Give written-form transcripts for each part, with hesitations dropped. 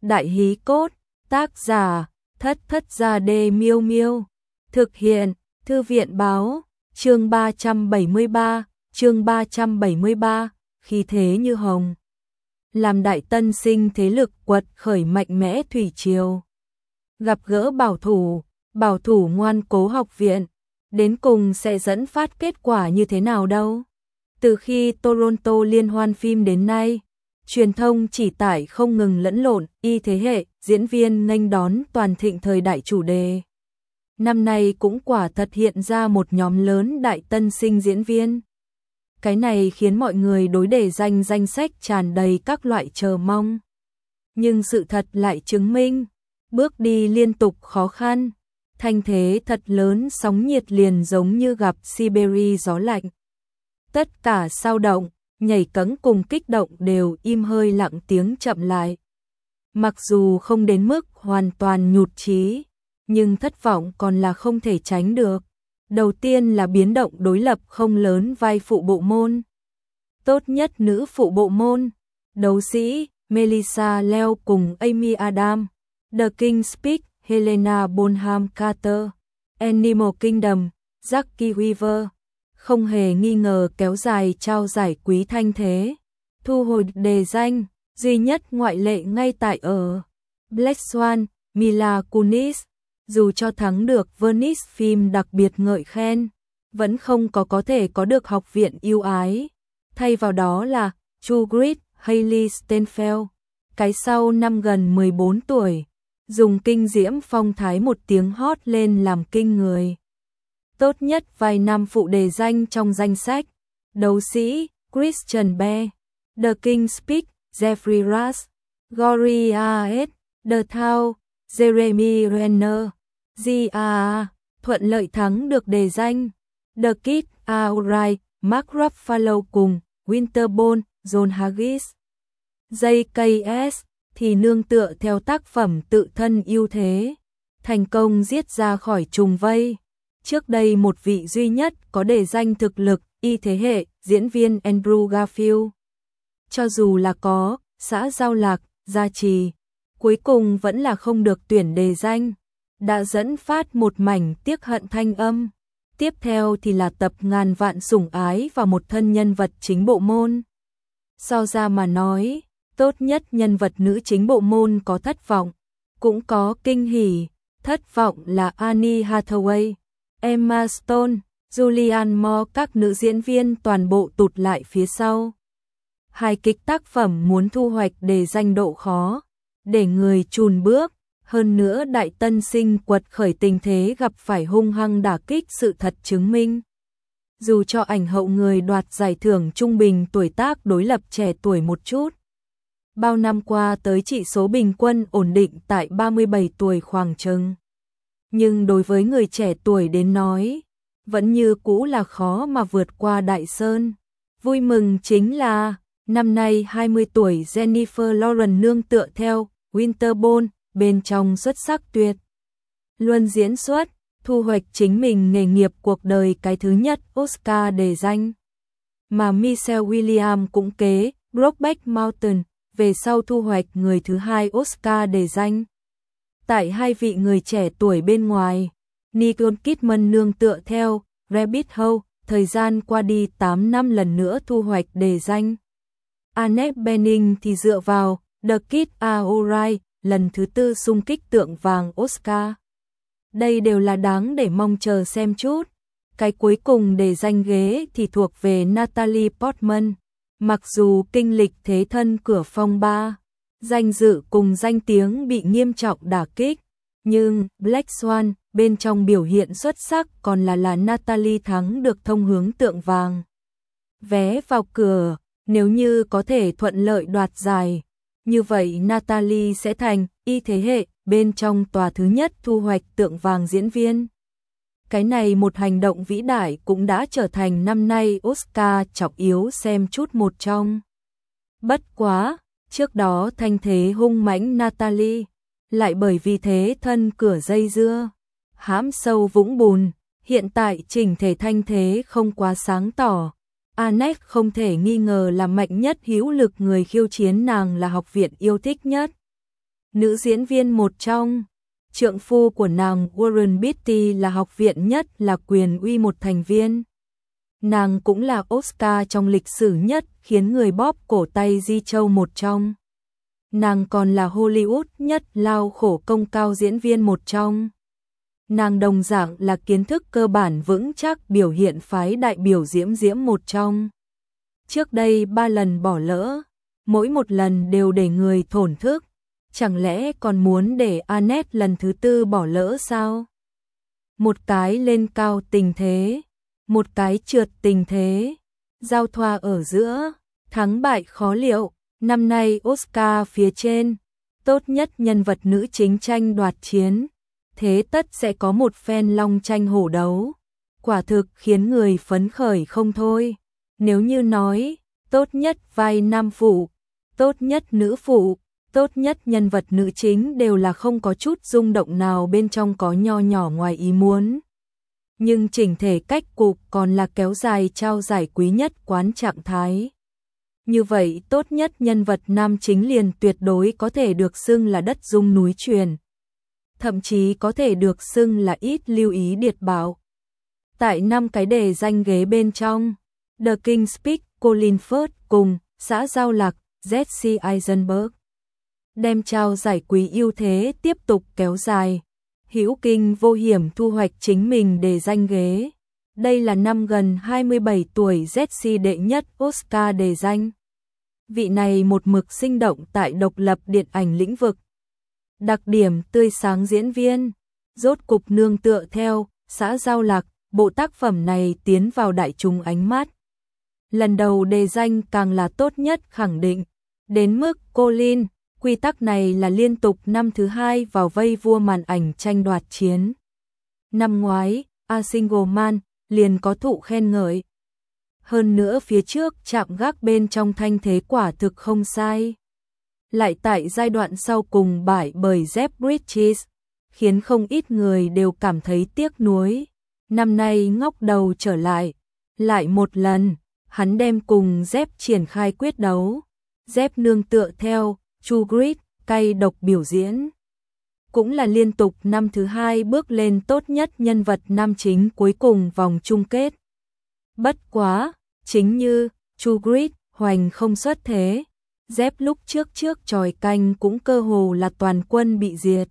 Đại hí cốt, tác giả, Thất Thất Gia Đê Miêu Miêu. Thực hiện, Thư viện báo, chương 373, khí thế như hồng. Làm đại tân sinh thế lực quật khởi mạnh mẽ thủy triều. Gặp gỡ bảo thủ ngoan cố học viện, đến cùng sẽ dẫn phát kết quả như thế nào đâu. Từ khi Toronto liên hoan phim đến nay, truyền thông chỉ tải không ngừng lẫn lộn, y thế hệ, diễn viên nghênh đón toàn thịnh thời đại chủ đề. Năm nay cũng quả thật hiện ra một nhóm lớn đại tân sinh diễn viên. Cái này khiến mọi người đối đề danh sách tràn đầy các loại chờ mong. Nhưng sự thật lại chứng minh, bước đi liên tục khó khăn, thanh thế thật lớn sóng nhiệt liền giống như gặp Siberia gió lạnh. Tất cả sao động, nhảy cẫng cùng kích động đều im hơi lặng tiếng chậm lại. Mặc dù không đến mức hoàn toàn nhụt chí, nhưng thất vọng còn là không thể tránh được. Đầu tiên là biến động đối lập không lớn vai phụ bộ môn. Tốt nhất nữ phụ bộ môn, đấu sĩ Melissa Leo cùng Amy Adams, The King's Speak, Helena Bonham Carter, Animal Kingdom, Jackie Weaver, không hề nghi ngờ kéo dài trao giải quý thanh thế, thu hồi đề danh, duy nhất ngoại lệ ngay tại ở Black Swan, Mila Kunis, dù cho thắng được Venice phim đặc biệt ngợi khen, vẫn không có thể có được học viện yêu ái, thay vào đó là True Grit, Hailee Steinfeld, cái sau năm gần 14 tuổi, dùng kinh diễm phong thái một tiếng hót lên làm kinh người. Tốt nhất vài năm phụ đề danh trong danh sách, đấu sĩ Christian Bale, The King's Speak, Jeffrey Rush, Gloria S. The Town, Jeremy Renner, G.A. thuận lợi thắng được đề danh, The Kid Alright, Mark Ruffalo cùng Winterbone, John Haggis. JKS thì nương tựa theo tác phẩm tự thân ưu thế, thành công giết ra khỏi trùng vây. Trước đây một vị duy nhất có đề danh thực lực, y thế hệ, diễn viên Andrew Garfield. Cho dù là có, xã Giao Lạc, gia trì, cuối cùng vẫn là không được tuyển đề danh, đã dẫn phát một mảnh tiếc hận thanh âm. Tiếp theo thì là tập ngàn vạn sủng ái vào một thân nhân vật chính bộ môn. So ra mà nói, tốt nhất nhân vật nữ chính bộ môn có thất vọng, cũng có kinh hỉ. Thất vọng là Annie Hathaway, Emma Stone, Julianne Moore, các nữ diễn viên toàn bộ tụt lại phía sau. Hài kịch tác phẩm muốn thu hoạch đề danh độ khó, để người chùn bước, hơn nữa đại tân sinh quật khởi tình thế gặp phải hung hăng đả kích sự thật chứng minh. Dù cho ảnh hậu người đoạt giải thưởng trung bình tuổi tác đối lập trẻ tuổi một chút. Bao năm qua tới chỉ số bình quân ổn định tại 37 tuổi khoảng chừng. Nhưng đối với người trẻ tuổi đến nói, vẫn như cũ là khó mà vượt qua đại sơn. Vui mừng chính là, năm nay 20 tuổi Jennifer Lawrence nương tựa theo Winterbone, bên trong xuất sắc tuyệt luân diễn xuất, thu hoạch chính mình nghề nghiệp cuộc đời cái thứ nhất Oscar đề danh. Mà Michelle Williams cũng kế Brokeback Mountain, về sau thu hoạch người thứ hai Oscar đề danh. Tại hai vị người trẻ tuổi bên ngoài, Nicole Kidman nương tựa theo Rabbit Hole, thời gian qua đi 8 năm lần nữa thu hoạch đề danh. Annette Bening thì dựa vào The Kid Are Alright, lần thứ tư xung kích tượng vàng Oscar. Đây đều là đáng để mong chờ xem chút. Cái cuối cùng đề danh ghế thì thuộc về Natalie Portman. Mặc dù kinh lịch thế thân cửa phong ba, danh dự cùng danh tiếng bị nghiêm trọng đả kích, nhưng Black Swan bên trong biểu hiện xuất sắc còn là Natalie thắng được thông hướng tượng vàng. Vé vào cửa, nếu như có thể thuận lợi đoạt giải, như vậy Natalie sẽ thành y thế hệ bên trong tòa thứ nhất thu hoạch tượng vàng diễn viên. Cái này một hành động vĩ đại cũng đã trở thành năm nay Oscar trọng yếu xem chút một trong. Bất quá, trước đó thanh thế hung mãnh Natalie, lại bởi vì thế thân cửa dây dưa, hãm sâu vũng bùn, hiện tại chỉnh thể thanh thế không quá sáng tỏ. Annette không thể nghi ngờ là mạnh nhất hữu lực người khiêu chiến nàng là học viện yêu thích nhất. nữ diễn viên một trong. Trượng phu của nàng Warren Beatty là học viện nhất là quyền uy một thành viên. Nàng cũng là Oscar trong lịch sử nhất khiến người bóp cổ tay Di Châu một trong. Nàng còn là Hollywood nhất lao khổ công cao diễn viên một trong. Nàng đồng dạng là kiến thức cơ bản vững chắc biểu hiện phái đại biểu diễm diễm một trong. Trước đây 3 lần bỏ lỡ, mỗi một lần đều để người thổn thức. Chẳng lẽ còn muốn để Annette lần thứ 4 bỏ lỡ sao? Một cái lên cao tình thế, một cái trượt tình thế, giao thoa ở giữa, thắng bại khó liệu. Năm nay Oscar phía trên, tốt nhất nhân vật nữ chính tranh đoạt chiến, thế tất sẽ có một phen long tranh hổ đấu. Quả thực khiến người phấn khởi không thôi. Nếu như nói, tốt nhất vai nam phụ, tốt nhất nữ phụ, tốt nhất nhân vật nữ chính đều là không có chút rung động nào bên trong có nho nhỏ ngoài ý muốn. Nhưng chỉnh thể cách cục còn là kéo dài trao giải quý nhất quán trạng thái. Như vậy tốt nhất nhân vật nam chính liền tuyệt đối có thể được xưng là đất rung núi chuyển. Thậm chí có thể được xưng là ít lưu ý điệt bảo. Tại 5 cái đề danh ghế bên trong, The King's Speech, Colin Firth cùng xã Giao Lạc, Jesse Eisenberg. Đem trao giải quý ưu thế tiếp tục kéo dài. Hữu Kinh vô hiểm thu hoạch chính mình đề danh ghế. Đây là năm gần 27 tuổi Jesse đệ nhất Oscar đề danh. Vị này một mực sinh động tại độc lập điện ảnh lĩnh vực. Đặc điểm tươi sáng diễn viên, rốt cục nương tựa theo xã Giao Lạc, bộ tác phẩm này tiến vào đại chúng ánh mắt. Lần đầu đề danh càng là tốt nhất khẳng định, đến mức Colin, quy tắc này là liên tục năm thứ 2 vào vây vua màn ảnh tranh đoạt chiến. Năm ngoái, A Single Man liền có thụ khen ngợi. Hơn nữa phía trước chạm gác bên trong thanh thế quả thực không sai. Lại tại giai đoạn sau cùng bại bởi Jeff Bridges, khiến không ít người đều cảm thấy tiếc nuối. Năm nay ngóc đầu trở lại một lần, hắn đem cùng Jeff triển khai quyết đấu. Jeff nương tựa theo True Grit, cay độc biểu diễn. Cũng là liên tục năm thứ 2 bước lên tốt nhất nhân vật nam chính cuối cùng vòng chung kết. Bất quá, chính như True Grit hoành không xuất thế, Jeff lúc trước tròi canh cũng cơ hồ là toàn quân bị diệt.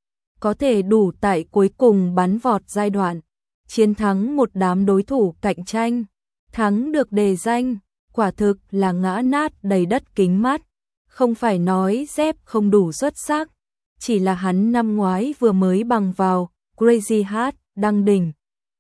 Có thể đủ tại cuối cùng bắn vọt giai đoạn, chiến thắng một đám đối thủ cạnh tranh, thắng được đề danh, quả thực là ngã nát đầy đất kính mắt. Không phải nói Jeff không đủ xuất sắc, chỉ là hắn năm ngoái vừa mới bằng vào Crazy Heart đăng đỉnh.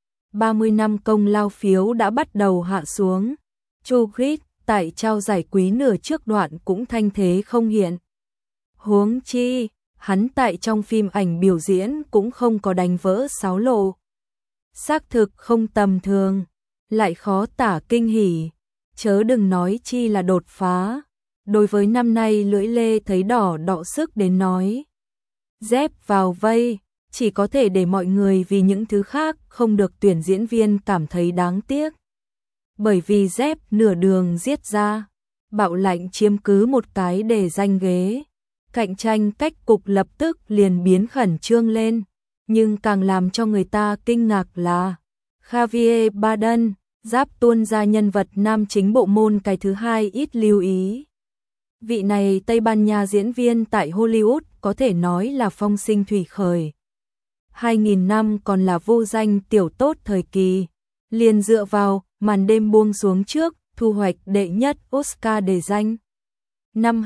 30 năm công lao phiếu đã bắt đầu hạ xuống. True Grit tại trao giải quý nửa trước đoạn cũng thanh thế không hiện. Huống chi, hắn tại trong phim ảnh biểu diễn cũng không có đánh vỡ sáo lộ. Xác thực không tầm thường, lại khó tả kinh hỉ, chớ đừng nói chi là đột phá. Đối với năm nay lưỡi lê thấy đỏ đọ sức đến nói. Dép vào vây, chỉ có thể để mọi người vì những thứ khác không được tuyển diễn viên cảm thấy đáng tiếc. Bởi vì dép nửa đường giết ra, bạo lạnh chiếm cứ một cái để danh ghế. Cạnh tranh cách cục lập tức liền biến khẩn trương lên. Nhưng càng làm cho người ta kinh ngạc là Javier Bardem giáp tuôn ra nhân vật nam chính bộ môn cái thứ 2 ít lưu ý. Vị này Tây Ban Nha diễn viên tại Hollywood có thể nói là phong sinh thủy khởi. 2000 năm còn là vô danh tiểu tốt thời kỳ, liền dựa vào màn đêm buông xuống trước, thu hoạch đệ nhất Oscar đề danh. Năm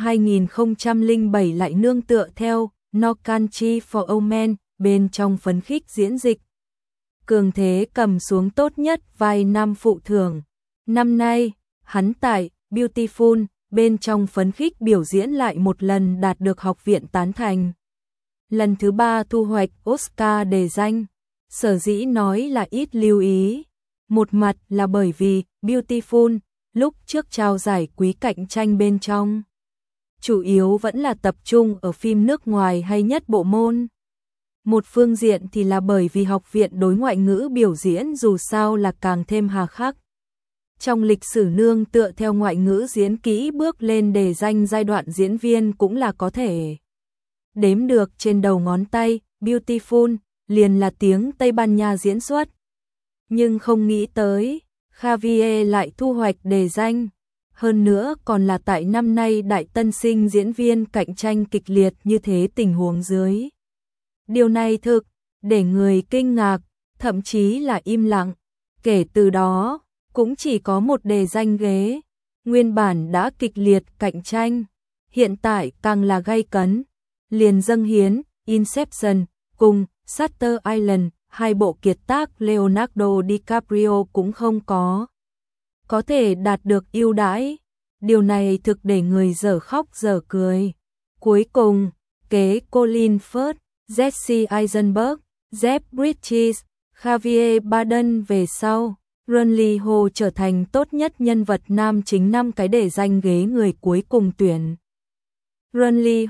2007 lại nương tựa theo No Country for Old Men bên trong phấn khích diễn dịch. Cường thế cầm xuống tốt nhất vai nam phụ thưởng. Năm nay, hắn tại Beautiful bên trong phấn khích biểu diễn lại một lần đạt được học viện tán thành. Lần thứ 3 thu hoạch Oscar đề danh. Sở dĩ nói là ít lưu ý. Một mặt là bởi vì Beautiful lúc trước trao giải quý cạnh tranh bên trong. Chủ yếu vẫn là tập trung ở phim nước ngoài hay nhất bộ môn. Một phương diện thì là bởi vì học viện đối ngoại ngữ biểu diễn dù sao là càng thêm hà khắc. Trong lịch sử nương tựa theo ngoại ngữ diễn kỹ bước lên đề danh giai đoạn diễn viên cũng là có thể. đếm được trên đầu ngón tay, Beautiful, liền là tiếng Tây Ban Nha diễn xuất. Nhưng không nghĩ tới, Javier lại thu hoạch đề danh. Hơn nữa còn là tại năm nay đại tân sinh diễn viên cạnh tranh kịch liệt như thế tình huống dưới. Điều này thực, để người kinh ngạc, thậm chí là im lặng. Kể từ đó, cũng chỉ có một đề danh ghế. Nguyên bản đã kịch liệt cạnh tranh, hiện tại càng là gay cấn. Liền dâng hiến, Inception, cùng Shutter Island, hai bộ kiệt tác Leonardo DiCaprio cũng không có thể đạt được ưu đãi. Điều này thực để người dở khóc dở cười. Cuối cùng, kế Colin Firth, Jesse Eisenberg, Jeff Bridges, Javier Bardem về sau, Ronnie Ho trở thành tốt nhất nhân vật nam chính 5 cái để danh ghế người cuối cùng tuyển. Ronnie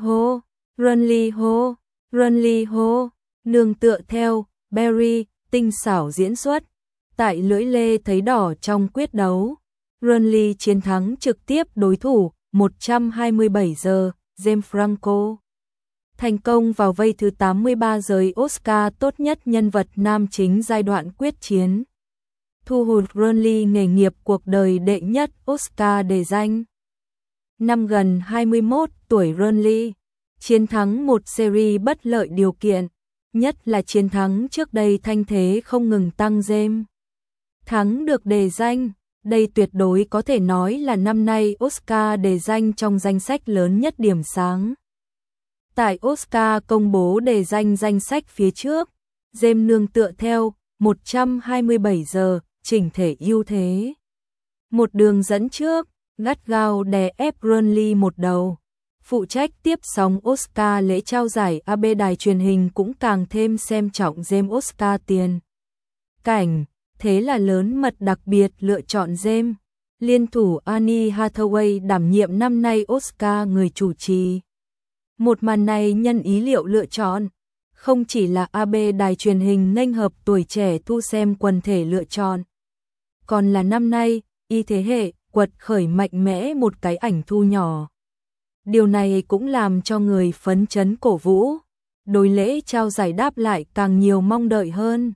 Ho, nương tựa theo Barry, tinh xảo diễn xuất, tại lưỡi lê thấy đỏ trong quyết đấu. Ronnie chiến thắng trực tiếp đối thủ 127 giờ, James Franco. Thành công vào vây thứ 83 giới Oscar tốt nhất nhân vật nam chính giai đoạn quyết chiến. Thu hút Ronnie nghề nghiệp cuộc đời đệ nhất Oscar đề danh. Năm gần 21 tuổi Ronnie, chiến thắng một series bất lợi điều kiện, nhất là chiến thắng trước đây thanh thế không ngừng tăng James. Thắng được đề danh, đây tuyệt đối có thể nói là năm nay Oscar đề danh trong danh sách lớn nhất điểm sáng. Tại Oscar công bố đề danh danh sách phía trước, James nương tựa theo 127 giờ, chỉnh thể ưu thế. Một đường dẫn trước, gắt gao đè ép Ronnie một đầu. Phụ trách tiếp sóng Oscar lễ trao giải AB đài truyền hình cũng càng thêm xem trọng James Oscar tiền cảnh, thế là lớn mật đặc biệt lựa chọn James. Liên thủ Anne Hathaway đảm nhiệm năm nay Oscar người chủ trì. Một màn này nhân ý liệu lựa chọn, không chỉ là AB đài truyền hình nghênh hợp tuổi trẻ thu xem quần thể lựa chọn, còn là năm nay, y thế hệ, quật khởi mạnh mẽ một cái ảnh thu nhỏ. Điều này cũng làm cho người phấn chấn cổ vũ, đối lễ trao giải đáp lại càng nhiều mong đợi hơn.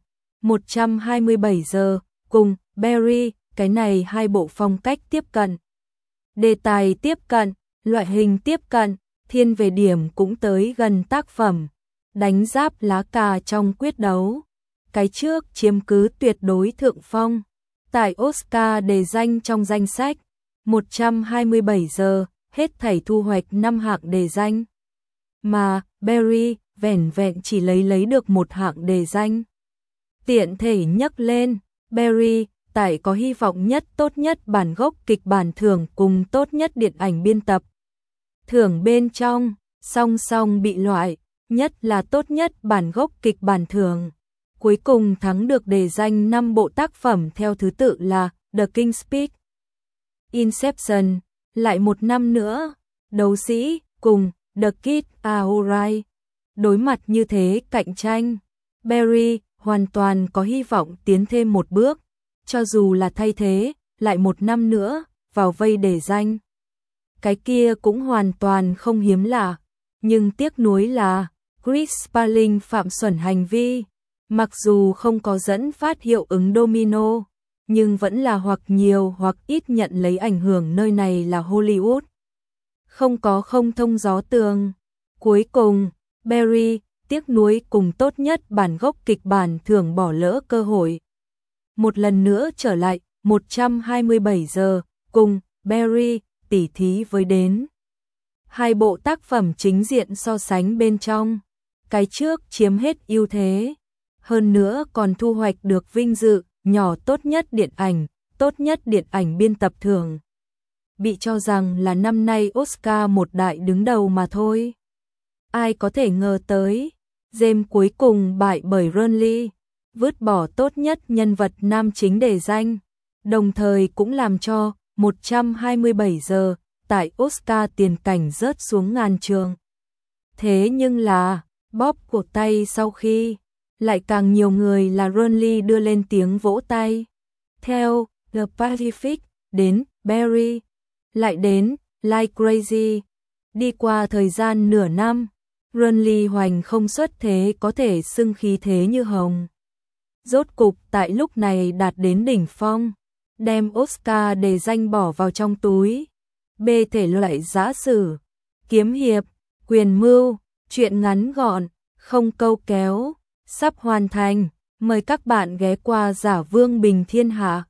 127 giờ, cùng Barry, cái này hai bộ phong cách tiếp cận. Đề tài tiếp cận, loại hình tiếp cận, thiên về điểm cũng tới gần tác phẩm. Đánh giáp lá cà trong quyết đấu. Cái trước chiếm cứ tuyệt đối thượng phong. Tại Oscar đề danh trong danh sách, 127 giờ, hết thảy thu hoạch 5 hạng đề danh. Mà, Barry, vẻn vẹn chỉ lấy được một hạng đề danh. Tiện thể nhắc lên, Barry, tại có hy vọng nhất tốt nhất bản gốc kịch bản thưởng cùng tốt nhất điện ảnh biên tập. Thưởng bên trong, song song bị loại, nhất là tốt nhất bản gốc kịch bản thưởng. Cuối cùng thắng được đề danh 5 bộ tác phẩm theo thứ tự là The King's Speech, Inception, lại một năm nữa, Đấu sĩ, cùng The Kid Aorai. Đối mặt như thế cạnh tranh, Barry hoàn toàn có hy vọng tiến thêm một bước, cho dù là thay thế, lại một năm nữa, vào vây đề danh. Cái kia cũng hoàn toàn không hiếm lạ, nhưng tiếc nuối là Chris Sparling phạm xuẩn hành vi, mặc dù không có dẫn phát hiệu ứng domino, nhưng vẫn là hoặc nhiều hoặc ít nhận lấy ảnh hưởng nơi này là Hollywood. Không có không thông gió tường. Cuối cùng, Barry, tiếc nuối cùng tốt nhất bản gốc kịch bản thưởng bỏ lỡ cơ hội. Một lần nữa trở lại, 127 giờ, cùng Barry, tỉ thí với đến. Hai bộ tác phẩm chính diện so sánh bên trong, cái trước chiếm hết ưu thế, hơn nữa còn thu hoạch được vinh dự, nhỏ tốt nhất điện ảnh biên tập thưởng. Bị cho rằng là năm nay Oscar một đại đứng đầu mà thôi. Ai có thể ngờ tới, James cuối cùng bại bởi Ronnie, vứt bỏ tốt nhất nhân vật nam chính đề danh, đồng thời cũng làm cho 127 giờ tại Oscar tiền cảnh rớt xuống ngàn trường. Thế nhưng là, bóp cổ tay sau khi, lại càng nhiều người là Ronnie đưa lên tiếng vỗ tay. Theo The Pacific, đến Barry, lại đến Like Crazy. Đi qua thời gian nửa năm, Lee Hoành không xuất thế có thể xưng khí thế như hồng. Rốt cục tại lúc này đạt đến đỉnh phong, đem Oscar đề danh bỏ vào trong túi. B. Thể loại giã sử, kiếm hiệp, quyền mưu, truyện ngắn gọn, không câu kéo, sắp hoàn thành. Mời các bạn ghé qua Giả Vương Bình Thiên Hạ.